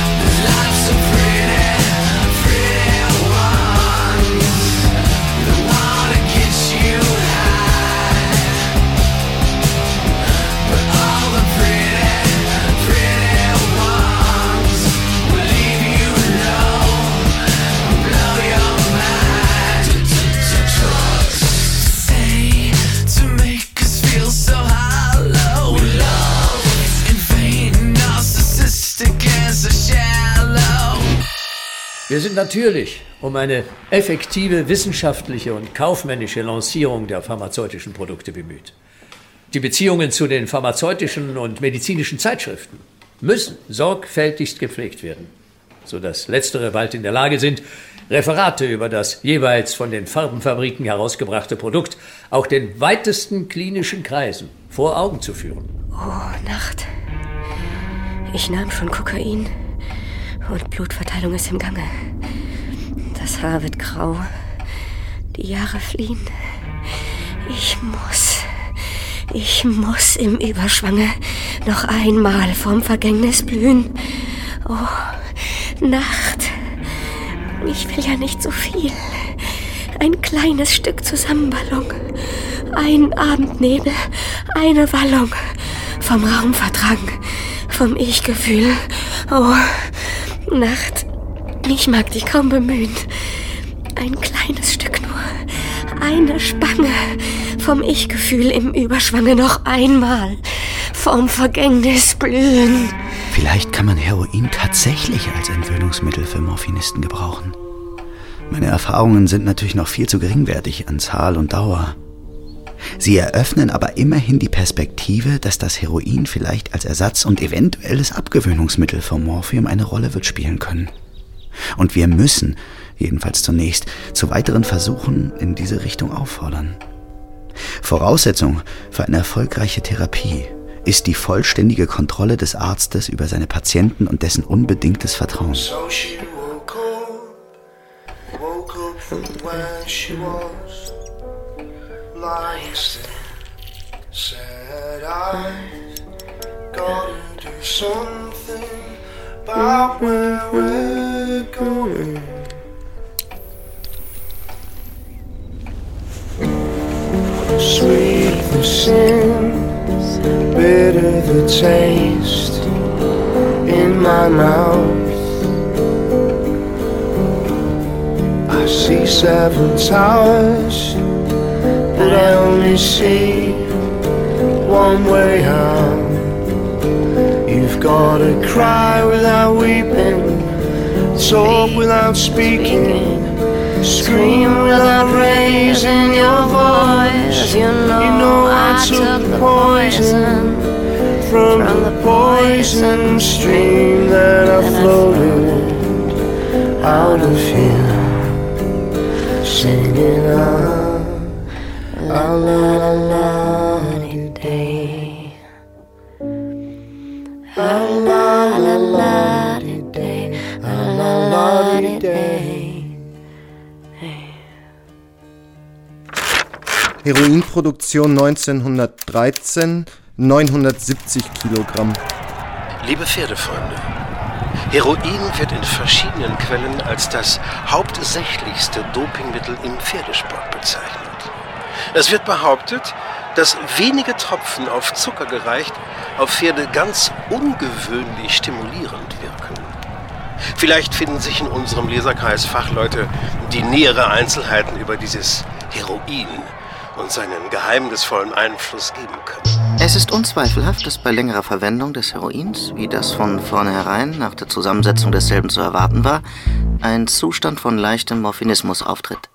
Wir sind natürlich um eine effektive wissenschaftliche und kaufmännische Lancierung der pharmazeutischen Produkte bemüht. Die Beziehungen zu den pharmazeutischen und medizinischen Zeitschriften müssen sorgfältigst gepflegt werden, sodass letztere bald in der Lage sind, Referate über das jeweils von den Farbenfabriken herausgebrachte Produkt auch den weitesten klinischen Kreisen vor Augen zu führen. Oh, Nacht. Ich nahm schon Kokain und Blutverteilung ist im Gange. Das Haar wird grau, die Jahre fliehen. Ich muss im Überschwange noch einmal vorm Vergängnis blühen. Oh, Nacht. Ich will ja nicht so viel. Ein kleines Stück Zusammenballung. Ein Abendnebel, eine Wallung. Vom Raum vertragen, vom Ich-Gefühl. Oh, Nacht. Ich mag dich kaum bemühen. Ein kleines Stück nur. Eine Spange. Vom Ich-Gefühl im Überschwange noch einmal. Vom Vergängnis blühen. Vielleicht kann man Heroin tatsächlich als Entwöhnungsmittel für Morphinisten gebrauchen. Meine Erfahrungen sind natürlich noch viel zu geringwertig an Zahl und Dauer. Sie eröffnen aber immerhin die Perspektive, dass das Heroin vielleicht als Ersatz und eventuelles Abgewöhnungsmittel vom Morphium eine Rolle wird spielen können. Und wir müssen jedenfalls zunächst, zu weiteren Versuchen in diese Richtung auffordern. Voraussetzung für eine erfolgreiche Therapie ist die vollständige Kontrolle des Arztes über seine Patienten und dessen unbedingtes Vertrauen. So she woke up from where she was, lying still, said I've gotta do something about where we're going. Sweet the sin, bitter the taste in my mouth. I see 7 towers, but I only see one way out. You've gotta cry without weeping, talk without speaking, scream without raising your voice. You know I took the poison from the poison stream that I floated out of here, singing la la la day, la la la la day, la la la day. Heroinproduktion 1913, 970 Kilogramm. Liebe Pferdefreunde, Heroin wird in verschiedenen Quellen als das hauptsächlichste Dopingmittel im Pferdesport bezeichnet. Es wird behauptet, dass wenige Tropfen auf Zucker gereicht auf Pferde ganz ungewöhnlich stimulierend wirken. Vielleicht finden sich in unserem Leserkreis Fachleute, die nähere Einzelheiten über dieses Heroin und seinen geheimnisvollen Einfluss geben können. Es ist unzweifelhaft, dass bei längerer Verwendung des Heroins, wie das von vornherein nach der Zusammensetzung desselben zu erwarten war, ein Zustand von leichtem Morphinismus auftritt.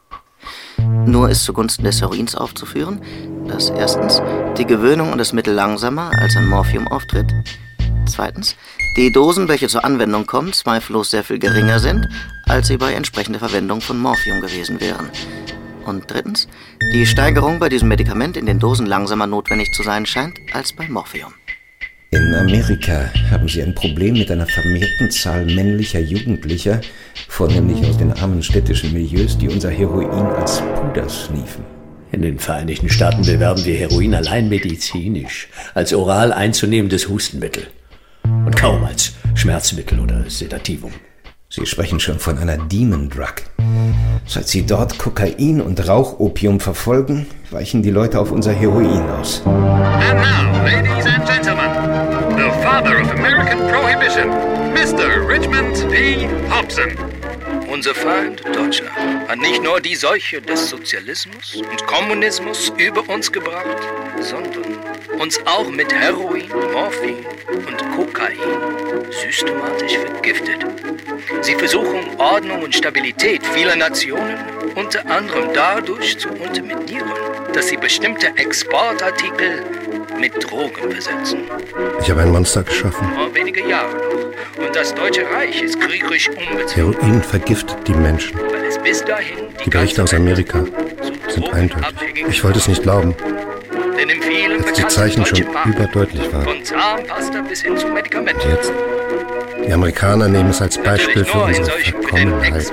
Nur ist zugunsten des Heroins aufzuführen, dass erstens die Gewöhnung an das Mittel langsamer als an Morphium auftritt, zweitens die Dosen, welche zur Anwendung kommen, zweifellos sehr viel geringer sind, als sie bei entsprechender Verwendung von Morphium gewesen wären. Und drittens, die Steigerung bei diesem Medikament in den Dosen langsamer notwendig zu sein scheint als bei Morphium. In Amerika haben sie ein Problem mit einer vermehrten Zahl männlicher Jugendlicher, vornehmlich aus den armen städtischen Milieus, die unser Heroin als Puder sniefen. In den Vereinigten Staaten bewerben wir Heroin allein medizinisch, als oral einzunehmendes Hustenmittel und kaum als Schmerzmittel oder Sedativum. Sie sprechen schon von einer Demon Drug. Seit Sie dort Kokain und Rauchopium verfolgen, weichen die Leute auf unser Heroin aus. And now, ladies and gentlemen, the father of American Prohibition, Mr. Richmond P. Hobson. Unser Feind, Deutschland, hat nicht nur die Seuche des Sozialismus und Kommunismus über uns gebracht, sondern uns auch mit Heroin, Morphin und Kokain systematisch vergiftet. Sie versuchen, Ordnung und Stabilität vieler Nationen unter anderem dadurch zu unterminieren, dass sie bestimmte Exportartikel mit Drogen besetzen. Ich habe ein Monster geschaffen. Vor wenige Jahre noch. Und das Deutsche Reich ist kriegerisch umgezogen. Heroin vergiftet die Menschen. Weil es bis dahin Die Berichte aus Amerika sind eindeutig. Ich wollte es nicht glauben, denn in vielen als die Zeichen schon überdeutlich waren. von Zahnpasta bis hin zu Medikamenten. Und jetzt? Die Amerikaner nehmen es als Beispiel für unsere Verkommenheit.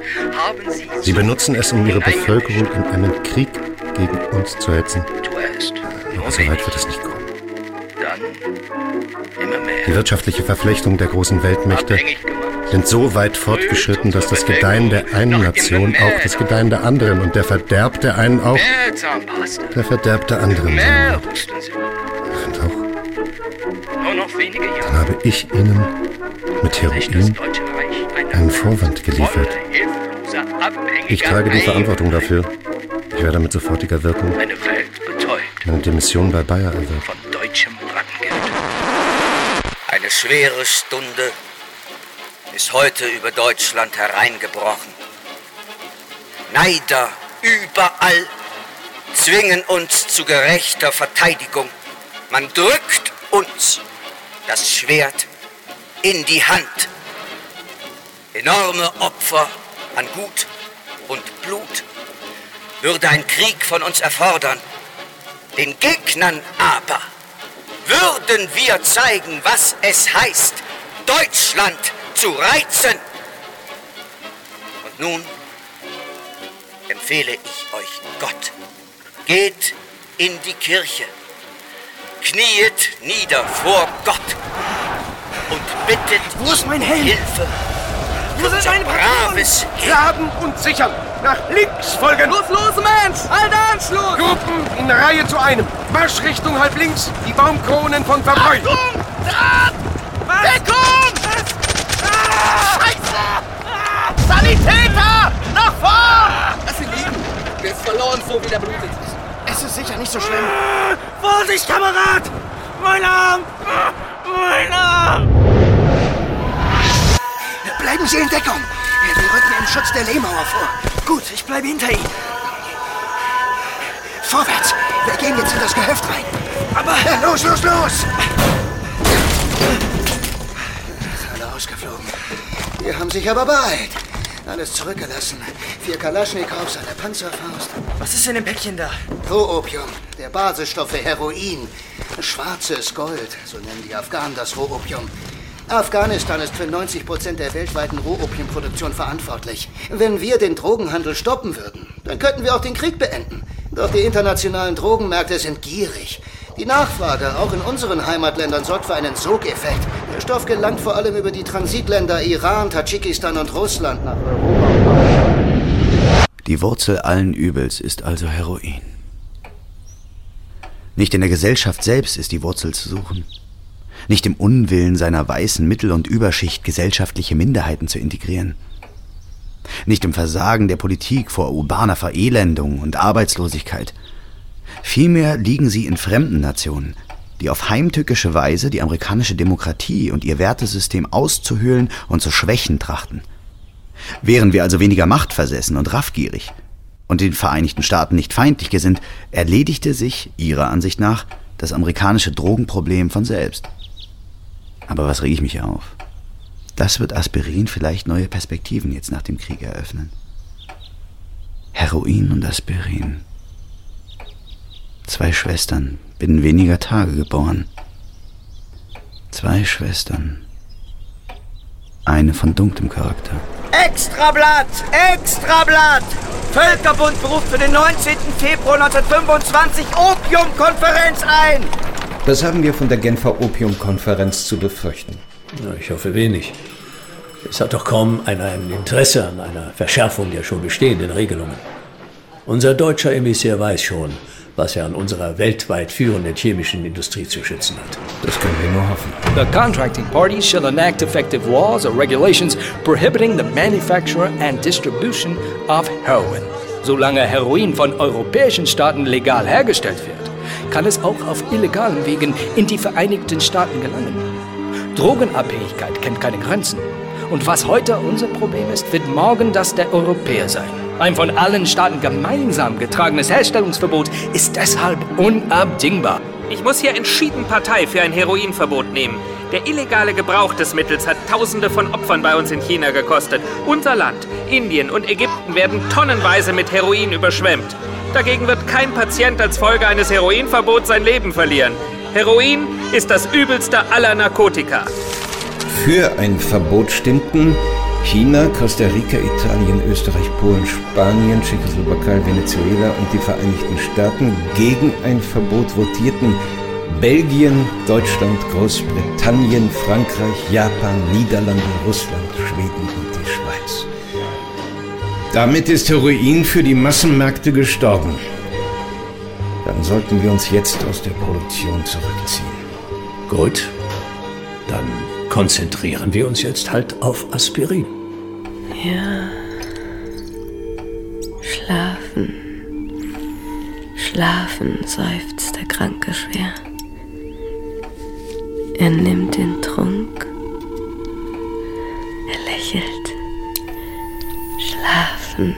Sie benutzen es, um ihre Bevölkerung in einen Krieg gegen uns zu hetzen. Aber so weit wird es nicht kommen. Die wirtschaftliche Verflechtung der großen Weltmächte sind so weit fortgeschritten, dass das Gedeihen der einen Nation auch das Gedeihen der anderen und der Verderb der einen auch der Verderb der anderen sein wird. Und auch dann habe ich Ihnen mit Heroin einen Vorwand geliefert. Ich trage die Verantwortung dafür. Ich werde mit sofortiger Wirkung meine Demission bei Bayer erwirken. Eine schwere Stunde ist heute über Deutschland hereingebrochen. Neider überall zwingen uns zu gerechter Verteidigung. Man drückt uns das Schwert in die Hand. Enorme Opfer an Gut und Blut würde ein Krieg von uns erfordern. Den Gegnern aber würden wir zeigen, was es heißt, Deutschland zu reizen. Und nun empfehle ich euch Gott. Geht in die Kirche, kniet nieder vor Gott und bittet Wo ist mein Helm? Hilfe. Wo sind meine braves Graben und sichern! Nach links folgen! Los, Mensch! Alter Anschluss! Gruppen in Reihe zu einem! Marsch Richtung halb links! Die Baumkronen von Verbräu! Deckung! Scheiße! Sanitäter! Nach vorn! Lass ihn liegen! Der ist verloren, so wie der blutet. Es ist sicher nicht so schlimm. Vorsicht, Kamerad! Mein Arm! Mein Arm! Bleiben Sie in Deckung. Wir rücken im Schutz der Lehmauer vor. Gut, ich bleibe hinter Ihnen. Vorwärts! Wir gehen jetzt in das Gehöft rein. Aber... Los! Alle ausgeflogen. Die haben sich aber beeilt. Alles zurückgelassen. 4 Kalaschnikows, eine Panzerfaust. Was ist in dem Päckchen da? Rohopium, der Basisstoff für Heroin. Schwarzes Gold, so nennen die Afghanen das Rohopium. Afghanistan ist für 90% der weltweiten Rohopiumproduktion verantwortlich. Wenn wir den Drogenhandel stoppen würden, dann könnten wir auch den Krieg beenden. Doch die internationalen Drogenmärkte sind gierig. Die Nachfrage, auch in unseren Heimatländern, sorgt für einen Sogeffekt. Der Stoff gelangt vor allem über die Transitländer Iran, Tadschikistan und Russland nach Europa. Die Wurzel allen Übels ist also Heroin. Nicht in der Gesellschaft selbst ist die Wurzel zu suchen. Nicht im Unwillen seiner weißen Mittel- und Überschicht gesellschaftliche Minderheiten zu integrieren. Nicht im Versagen der Politik vor urbaner Verelendung und Arbeitslosigkeit. Vielmehr liegen sie in fremden Nationen, die auf heimtückische Weise die amerikanische Demokratie und ihr Wertesystem auszuhöhlen und zu schwächen trachten. Wären wir also weniger machtversessen und raffgierig und den Vereinigten Staaten nicht feindlich gesinnt, erledigte sich, ihrer Ansicht nach, das amerikanische Drogenproblem von selbst. Aber was reg ich mich auf? Das wird Aspirin vielleicht neue Perspektiven jetzt nach dem Krieg eröffnen. Heroin und Aspirin. 2 Schwestern, binnen weniger Tage geboren. 2 Schwestern. Eine von dunklem Charakter. Extrablatt! Extrablatt! Völkerbund beruft für den 19. Februar 1925 Opiumkonferenz ein! Das haben wir von der Genfer Opiumkonferenz zu befürchten. Na, ich hoffe wenig. Es hat doch kaum ein Interesse an einer Verschärfung der schon bestehenden Regelungen. Unser deutscher Emissär weiß schon, was er an unserer weltweit führenden chemischen Industrie zu schützen hat. Das können wir nur hoffen. The contracting parties shall enact effective laws or regulations prohibiting the manufacture and distribution of heroin. Solange Heroin von europäischen Staaten legal hergestellt wird, kann es auch auf illegalen Wegen in die Vereinigten Staaten gelangen. Drogenabhängigkeit kennt keine Grenzen. Und was heute unser Problem ist, wird morgen das der Europäer sein. Ein von allen Staaten gemeinsam getragenes Herstellungsverbot ist deshalb unabdingbar. Ich muss hier entschieden Partei für ein Heroinverbot nehmen. Der illegale Gebrauch des Mittels hat Tausende von Opfern bei uns in China gekostet. Unser Land, Indien und Ägypten werden tonnenweise mit Heroin überschwemmt. Dagegen wird kein Patient als Folge eines Heroinverbots sein Leben verlieren. Heroin ist das übelste aller Narkotika. Für ein Verbot stimmten China, Costa Rica, Italien, Österreich, Polen, Spanien, Tschechoslowakei, Venezuela und die Vereinigten Staaten. Gegen ein Verbot votierten Belgien, Deutschland, Großbritannien, Frankreich, Japan, Niederlande, Russland, Schweden und die Schweiz. Damit ist Heroin für die Massenmärkte gestorben. Dann sollten wir uns jetzt aus der Produktion zurückziehen. Gut, dann konzentrieren wir uns jetzt halt auf Aspirin. Ja. Schlafen. Schlafen, seufzt der Kranke schwer. Er nimmt den Trunk. Er lächelt. Schlafen.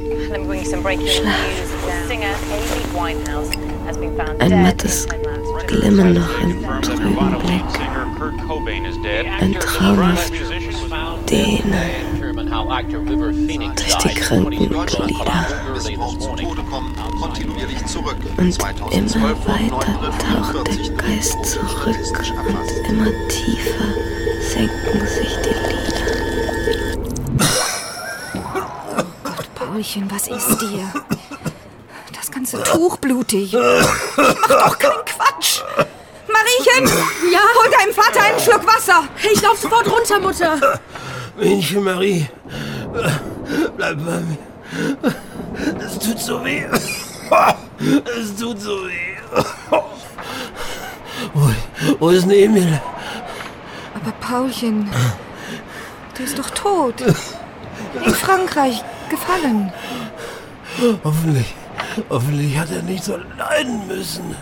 Schlafen. Ein mattes Glimmen noch im trüben Blick. Ein traumhaft dehnen durch die kranken Glieder. Und immer weiter taucht der Geist zurück und immer tiefer senken sich die Lider. Oh Gott, Paulchen, was ist dir? Das ganze Tuch blutig. Mach doch keinen Quatsch! Mariechen! Ja? Hol deinem Vater einen Schluck Wasser! Ich lauf sofort runter, Mutter! Mädchen Marie, bleib bei mir. Es tut so weh. Es tut so weh. Wo ist Emil? Aber Paulchen, der ist doch tot. In Frankreich gefallen. Hoffentlich hat er nicht so leiden müssen.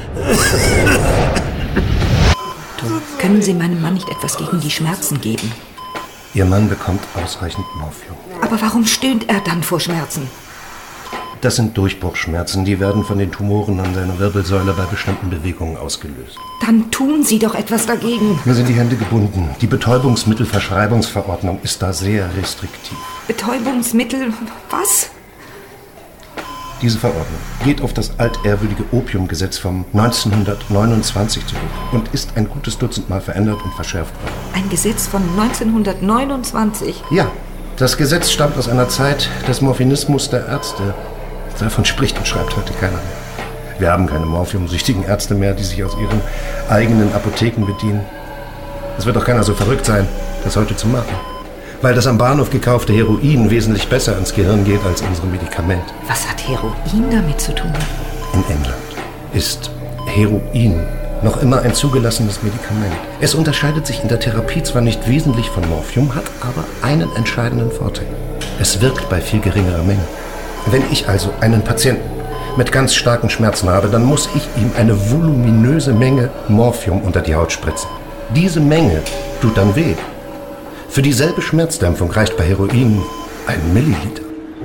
Können Sie meinem Mann nicht etwas gegen die Schmerzen geben? Ihr Mann bekommt ausreichend Morphium. Aber warum stöhnt er dann vor Schmerzen? Das sind Durchbruchsschmerzen, die werden von den Tumoren an seiner Wirbelsäule bei bestimmten Bewegungen ausgelöst. Dann tun Sie doch etwas dagegen. Mir sind die Hände gebunden. Die Betäubungsmittelverschreibungsverordnung ist da sehr restriktiv. Betäubungsmittel, was? Diese Verordnung geht auf das altehrwürdige Opiumgesetz vom 1929 zurück und ist ein gutes Dutzend Mal verändert und verschärft worden. Ein Gesetz von 1929? Ja, das Gesetz stammt aus einer Zeit des Morphinismus der Ärzte. Davon spricht und schreibt heute keiner mehr. Wir haben keine morphiumsüchtigen Ärzte mehr, die sich aus ihren eigenen Apotheken bedienen. Es wird doch keiner so verrückt sein, das heute zu machen. Weil das am Bahnhof gekaufte Heroin wesentlich besser ins Gehirn geht als unsere Medikamente. Was hat Heroin damit zu tun? In England ist Heroin noch immer ein zugelassenes Medikament. Es unterscheidet sich in der Therapie zwar nicht wesentlich von Morphium, hat aber einen entscheidenden Vorteil. Es wirkt bei viel geringerer Menge. Wenn ich also einen Patienten mit ganz starken Schmerzen habe, dann muss ich ihm eine voluminöse Menge Morphium unter die Haut spritzen. Diese Menge tut dann weh. Für dieselbe Schmerzdämpfung reicht bei Heroin 1 Milliliter.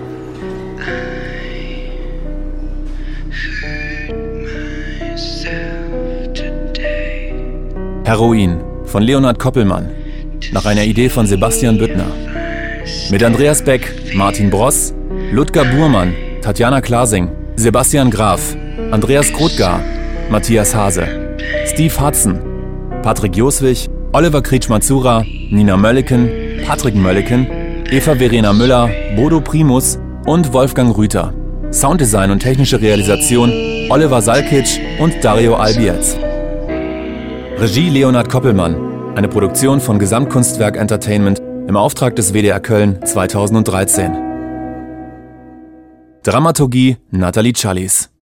Heroin von Leonhard Koppelmann, nach einer Idee von Sebastian Büttner. Mit Andreas Beck, Martin Bross, Ludger Burmann, Tatjana Klasing, Sebastian Graf, Andreas Krotgar, Matthias Hase, Steve Hudson, Patrick Joswig, Oliver Kretschmer-Zura, Nina Mölleken, Patrick Mölleken, Eva Verena Müller, Bodo Primus und Wolfgang Rüther. Sounddesign und technische Realisation Oliver Salkic und Dario Albiez. Regie Leonhard Koppelmann, eine Produktion von Gesamtkunstwerk Entertainment im Auftrag des WDR Köln 2013. Dramaturgie Nathalie Challis.